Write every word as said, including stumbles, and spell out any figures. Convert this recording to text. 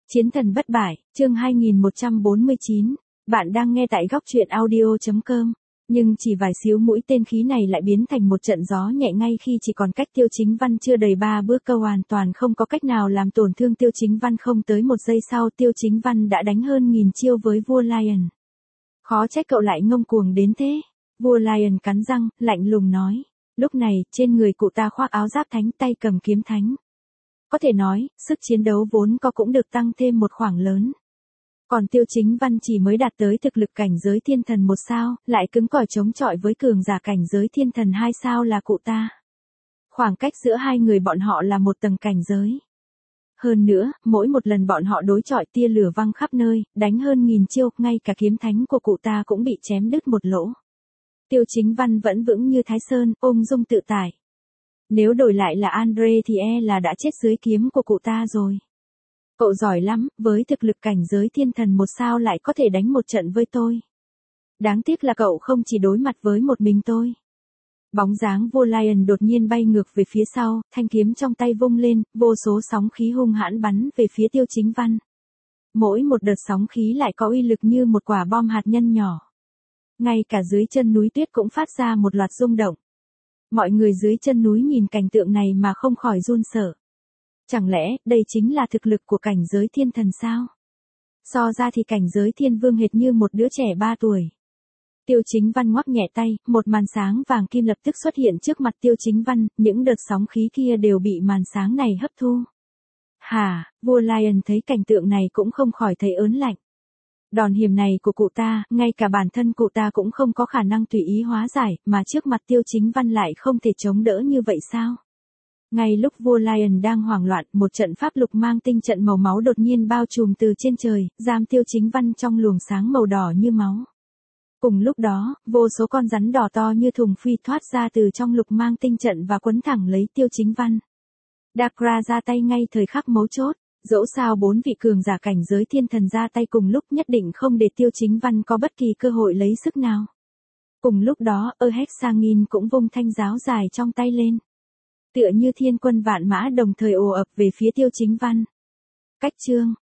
Chiến thần bất bại, chương hai nghìn một trăm bốn mươi chín. Bạn đang nghe tại góc truyện audio chấm com. Nhưng chỉ vài xíu mũi tên khí này lại biến thành một trận gió nhẹ ngay khi chỉ còn cách Tiêu Chính Văn chưa đầy ba bước, câu hoàn toàn không có cách nào làm tổn thương Tiêu Chính Văn. Không tới một giây sau, Tiêu Chính Văn đã đánh hơn nghìn chiêu với vua Lion. Khó trách cậu lại ngông cuồng đến thế. Vua Lion cắn răng, lạnh lùng nói. Lúc này, trên người cụ ta khoác áo giáp thánh, tay cầm kiếm thánh. Có thể nói, sức chiến đấu vốn có cũng được tăng thêm một khoảng lớn. Còn Tiêu Chính Văn chỉ mới đạt tới thực lực cảnh giới thiên thần một sao, lại cứng cỏi chống chọi với cường giả cảnh giới thiên thần hai sao là cụ ta. Khoảng cách giữa hai người bọn họ là một tầng cảnh giới. Hơn nữa, mỗi một lần bọn họ đối chọi tia lửa văng khắp nơi, đánh hơn nghìn chiêu, ngay cả kiếm thánh của cụ ta cũng bị chém đứt một lỗ. Tiêu Chính Văn vẫn vững như Thái Sơn, ung dung tự tại. Nếu đổi lại là Andre thì e là đã chết dưới kiếm của cụ ta rồi. Cậu giỏi lắm, với thực lực cảnh giới thiên thần một sao lại có thể đánh một trận với tôi. Đáng tiếc là cậu không chỉ đối mặt với một mình tôi. Bóng dáng vua Lion đột nhiên bay ngược về phía sau, thanh kiếm trong tay vung lên, vô số sóng khí hung hãn bắn về phía Tiêu Chính Văn. Mỗi một đợt sóng khí lại có uy lực như một quả bom hạt nhân nhỏ. Ngay cả dưới chân núi tuyết cũng phát ra một loạt rung động. Mọi người dưới chân núi nhìn cảnh tượng này mà không khỏi run sợ. Chẳng lẽ, đây chính là thực lực của cảnh giới thiên thần sao? So ra thì cảnh giới thiên vương hệt như một đứa trẻ ba tuổi. Tiêu Chính Văn ngoắc nhẹ tay, một màn sáng vàng kim lập tức xuất hiện trước mặt Tiêu Chính Văn, những đợt sóng khí kia đều bị màn sáng này hấp thu. Hả, vua Lion thấy cảnh tượng này cũng không khỏi thấy ớn lạnh. Đòn hiểm này của cụ ta, ngay cả bản thân cụ ta cũng không có khả năng tùy ý hóa giải, mà trước mặt Tiêu Chính Văn lại không thể chống đỡ như vậy sao? Ngay lúc vua Lion đang hoảng loạn, một trận pháp lục mang tinh trận màu máu đột nhiên bao trùm từ trên trời, giam Tiêu Chính Văn trong luồng sáng màu đỏ như máu. Cùng lúc đó, vô số con rắn đỏ to như thùng phi thoát ra từ trong lục mang tinh trận và quấn thẳng lấy Tiêu Chính Văn. Dakra ra tay ngay thời khắc mấu chốt. Dẫu sao bốn vị cường giả cảnh giới thiên thần ra tay cùng lúc nhất định không để Tiêu Chính Văn có bất kỳ cơ hội lấy sức nào. Cùng lúc đó, Erhexangin cũng vung thanh giáo dài trong tay lên. Tựa như thiên quân vạn mã đồng thời ồ ập về phía Tiêu Chính Văn. Cách chương,